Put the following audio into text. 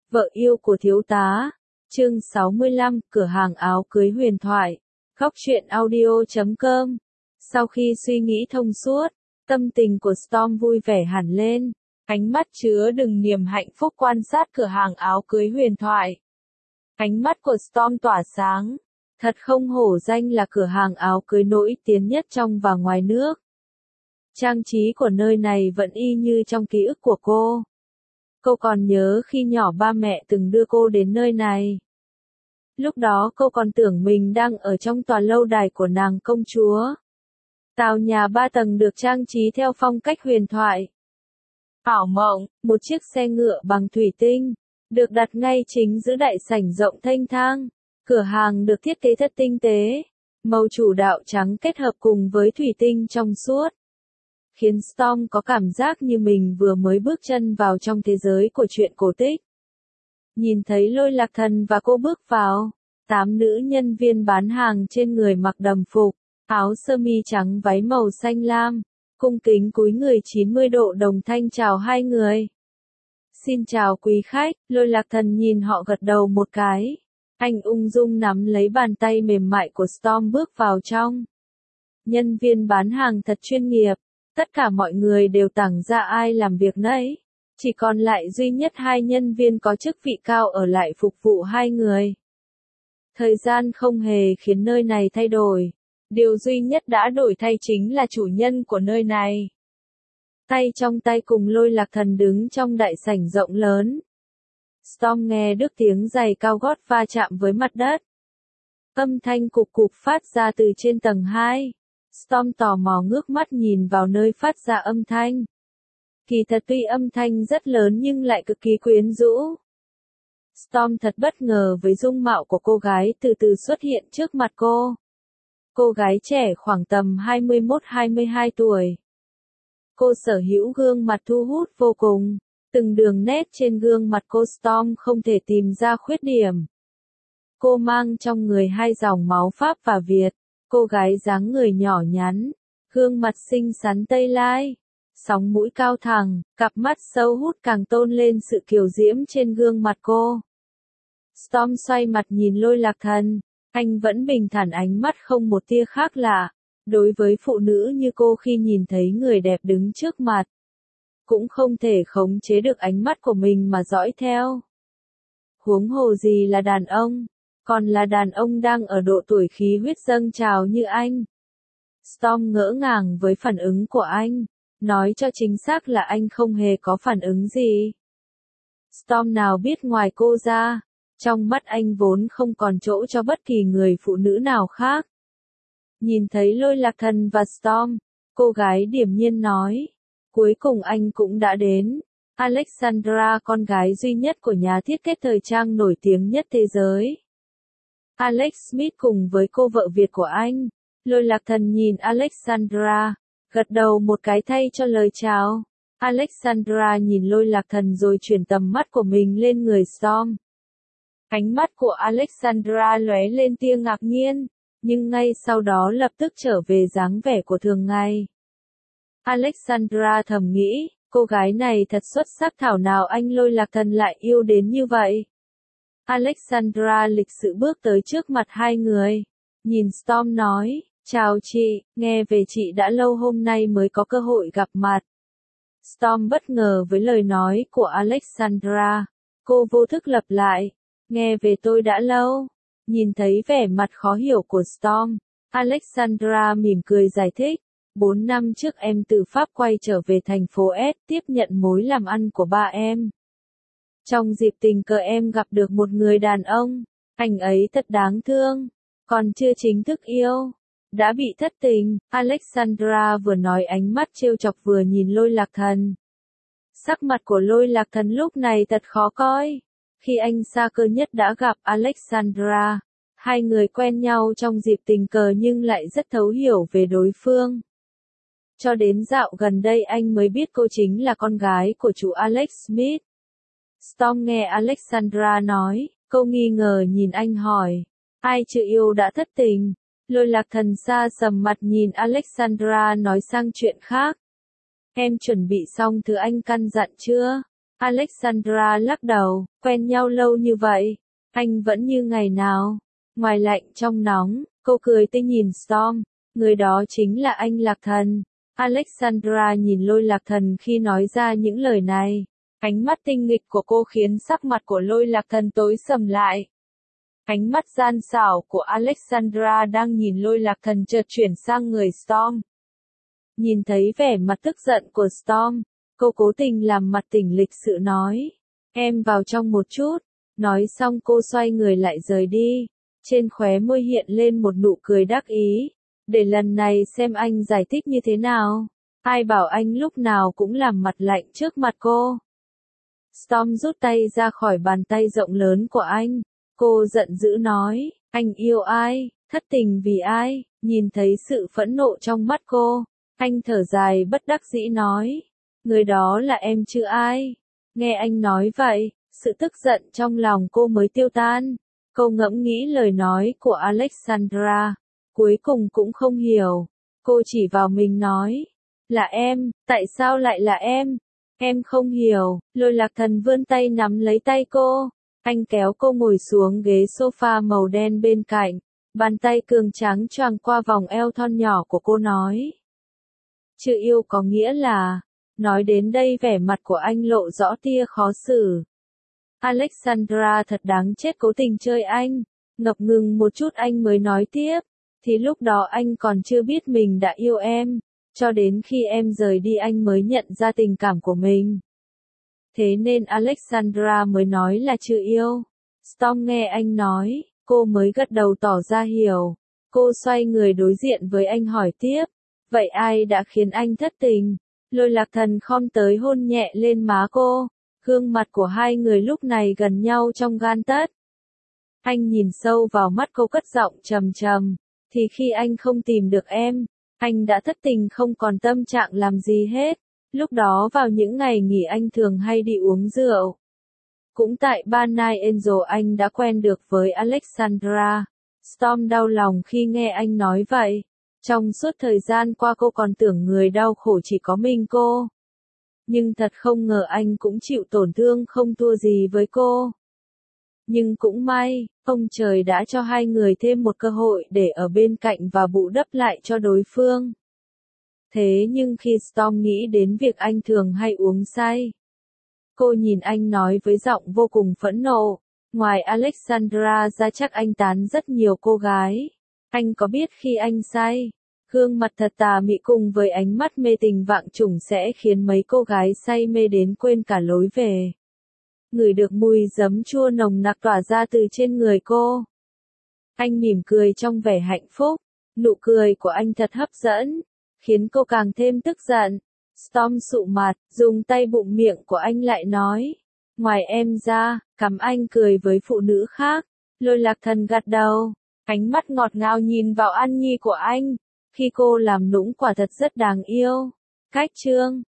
Vợ yêu của thiếu tá. Chương 65, cửa hàng áo cưới huyền thoại. Góc truyện audio.com. Sau khi suy nghĩ thông suốt, tâm tình của Storm vui vẻ hẳn lên. Ánh mắt chứa đựng niềm hạnh phúc quan sát cửa hàng áo cưới huyền thoại. Ánh mắt của Storm tỏa sáng. Thật không hổ danh là cửa hàng áo cưới nổi tiếng nhất trong và ngoài nước. Trang trí của nơi này vẫn y như trong ký ức của cô. Cô còn nhớ khi nhỏ ba mẹ từng đưa cô đến nơi này. Lúc đó cô còn tưởng mình đang ở trong tòa lâu đài của nàng công chúa. Tòa nhà 3 tầng được trang trí theo phong cách huyền thoại. Ảo mộng, một chiếc xe ngựa bằng thủy tinh, được đặt ngay chính giữa đại sảnh rộng thênh thang. Cửa hàng được thiết kế thật tinh tế, màu chủ đạo trắng kết hợp cùng với thủy tinh trong suốt, khiến Storm có cảm giác như mình vừa mới bước chân vào trong thế giới của truyện cổ tích. Nhìn thấy Lôi Lạc Thần và cô bước vào, 8 nữ nhân viên bán hàng trên người mặc đồng phục, áo sơ mi trắng váy màu xanh lam, cung kính cúi người 90 độ đồng thanh chào hai người. Xin chào quý khách, Lôi Lạc Thần nhìn họ gật đầu một cái. Anh ung dung nắm lấy bàn tay mềm mại của Storm bước vào trong. Nhân viên bán hàng thật chuyên nghiệp. Tất cả mọi người đều tản ra ai làm việc nấy. Chỉ còn lại duy nhất 2 nhân viên có chức vị cao ở lại phục vụ 2 người. Thời gian không hề khiến nơi này thay đổi. Điều duy nhất đã đổi thay chính là chủ nhân của nơi này. Tay trong tay cùng Lôi Lạc Thần đứng trong đại sảnh rộng lớn. Storm nghe được tiếng giày cao gót va chạm với mặt đất. Âm thanh cục cục phát ra từ trên tầng 2. Storm tò mò ngước mắt nhìn vào nơi phát ra âm thanh. Kỳ thật tuy âm thanh rất lớn nhưng lại cực kỳ quyến rũ. Storm thật bất ngờ với dung mạo của cô gái từ từ xuất hiện trước mặt cô. Cô gái trẻ khoảng tầm 21-22 tuổi. Cô sở hữu gương mặt thu hút vô cùng. Từng đường nét trên gương mặt cô Storm không thể tìm ra khuyết điểm. Cô mang trong người 2 dòng máu Pháp và Việt. Cô gái dáng người nhỏ nhắn, gương mặt xinh xắn Tây Lai, sóng mũi cao thẳng, cặp mắt sâu hút càng tôn lên sự kiều diễm trên gương mặt cô. Storm xoay mặt nhìn Lôi Lạc Thần, anh vẫn bình thản, ánh mắt không một tia khác lạ. Đối với phụ nữ như cô khi nhìn thấy người đẹp đứng trước mặt, cũng không thể khống chế được ánh mắt của mình mà dõi theo. Huống hồ gì là đàn ông. Còn là đàn ông đang ở độ tuổi khí huyết dâng trào như anh. Storm ngỡ ngàng với phản ứng của anh. Nói cho chính xác là anh không hề có phản ứng gì. Storm nào biết ngoài cô ra, trong mắt anh vốn không còn chỗ cho bất kỳ người phụ nữ nào khác. Nhìn thấy Lôi Lạc Thần và Storm, cô gái điềm nhiên nói. Cuối cùng anh cũng đã đến. Alexandra, con gái duy nhất của nhà thiết kế thời trang nổi tiếng nhất thế giới. Alex Smith cùng với cô vợ Việt của anh. Lôi Lạc Thần nhìn Alexandra, gật đầu một cái thay cho lời chào. Alexandra nhìn Lôi Lạc Thần rồi chuyển tầm mắt của mình lên người Storm. Ánh mắt của Alexandra lóe lên tia ngạc nhiên, nhưng ngay sau đó lập tức trở về dáng vẻ của thường ngày. Alexandra thầm nghĩ, cô gái này thật xuất sắc, thảo nào anh Lôi Lạc Thần lại yêu đến như vậy. Alexandra lịch sự bước tới trước mặt 2 người. Nhìn Storm nói, chào chị, nghe về chị đã lâu hôm nay mới có cơ hội gặp mặt. Storm bất ngờ với lời nói của Alexandra. Cô vô thức lặp lại, nghe về tôi đã lâu. Nhìn thấy vẻ mặt khó hiểu của Storm, Alexandra mỉm cười giải thích. 4 năm trước em từ Pháp quay trở về thành phố S tiếp nhận mối làm ăn của ba em. Trong dịp tình cờ em gặp được một người đàn ông, anh ấy thật đáng thương, còn chưa chính thức yêu, đã bị thất tình. Alexandra vừa nói ánh mắt trêu chọc vừa nhìn Lôi Lạc Thần. Sắc mặt của Lôi Lạc Thần lúc này thật khó coi. Khi anh xa cơ nhất đã gặp Alexandra, 2 người quen nhau trong dịp tình cờ nhưng lại rất thấu hiểu về đối phương. Cho đến dạo gần đây anh mới biết cô chính là con gái của chủ Alex Smith. Storm nghe Alexandra nói, cô nghi ngờ nhìn anh hỏi, ai chưa yêu đã thất tình. Lôi Lạc Thần xa sầm mặt nhìn Alexandra nói sang chuyện khác. Em chuẩn bị xong thứ anh căn dặn chưa? Alexandra lắc đầu, quen nhau lâu như vậy, anh vẫn như ngày nào. Ngoài lạnh trong nóng, cô cười tươi nhìn Storm, người đó chính là anh Lạc Thần. Alexandra nhìn Lôi Lạc Thần khi nói ra những lời này. Ánh mắt tinh nghịch của cô khiến sắc mặt của Lôi Lạc Thần tối sầm lại. Ánh mắt gian xảo của Alexandra đang nhìn Lôi Lạc Thần chợt chuyển sang người Storm. Nhìn thấy vẻ mặt tức giận của Storm, cô cố tình làm mặt tỉnh lịch sự nói. Em vào trong một chút. Nói xong cô xoay người lại rời đi. Trên khóe môi hiện lên một nụ cười đắc ý. Để lần này xem anh giải thích như thế nào. Ai bảo anh lúc nào cũng làm mặt lạnh trước mặt cô. Storm rút tay ra khỏi bàn tay rộng lớn của anh. Cô giận dữ nói, anh yêu ai, thất tình vì ai, nhìn thấy sự phẫn nộ trong mắt cô. Anh thở dài bất đắc dĩ nói, người đó là em chứ ai. Nghe anh nói vậy, sự tức giận trong lòng cô mới tiêu tan. Cô ngẫm nghĩ lời nói của Alexandra, cuối cùng cũng không hiểu. Cô chỉ vào mình nói, là em, tại sao lại là em? Em không hiểu. Lôi Lạc Thần vươn tay nắm lấy tay cô. Anh kéo cô ngồi xuống ghế sofa màu đen bên cạnh. Bàn tay cường trắng choàng qua vòng eo thon nhỏ của cô nói. Chữ yêu có nghĩa là. Nói đến đây vẻ mặt của anh lộ rõ tia khó xử. Alexandra thật đáng chết cố tình chơi anh. Ngập ngừng một chút anh mới nói tiếp. Thì lúc đó anh còn chưa biết mình đã yêu em. Cho đến khi em rời đi anh mới nhận ra tình cảm của mình. Thế nên Alexandra mới nói là chưa yêu. Storm nghe anh nói, cô mới gật đầu tỏ ra hiểu. Cô xoay người đối diện với anh hỏi tiếp. Vậy ai đã khiến anh thất tình? Lôi Lạc Thần khom tới hôn nhẹ lên má cô. Gương mặt của hai người lúc này gần nhau trong gan tấc. Anh nhìn sâu vào mắt cô cất giọng trầm trầm. Thì khi anh không tìm được em, anh đã thất tình không còn tâm trạng làm gì hết. Lúc đó vào những ngày nghỉ anh thường hay đi uống rượu. Cũng tại Ban Night Angel anh đã quen được với Alexandra. Storm đau lòng khi nghe anh nói vậy. Trong suốt thời gian qua cô còn tưởng người đau khổ chỉ có mình cô. Nhưng thật không ngờ anh cũng chịu tổn thương không thua gì với cô. Nhưng cũng may, ông trời đã cho hai người thêm một cơ hội để ở bên cạnh và bù đắp lại cho đối phương. Thế nhưng khi Storm nghĩ đến việc anh thường hay uống say, cô nhìn anh nói với giọng vô cùng phẫn nộ, ngoài Alexandra ra chắc anh tán rất nhiều cô gái. Anh có biết khi anh say, gương mặt thật tà mị cùng với ánh mắt mê tình vạn trùng sẽ khiến mấy cô gái say mê đến quên cả lối về. Ngửi được mùi giấm chua nồng nặc tỏa ra từ trên người cô. Anh mỉm cười trong vẻ hạnh phúc, nụ cười của anh thật hấp dẫn, khiến cô càng thêm tức giận. Storm sụ mặt, dùng tay bụng miệng của anh lại nói. Ngoài em ra, cắm anh cười với phụ nữ khác. Lôi Lạc Thần gật đầu, ánh mắt ngọt ngào nhìn vào An Nhi của anh. Khi cô làm nũng quả thật rất đáng yêu. Cách chương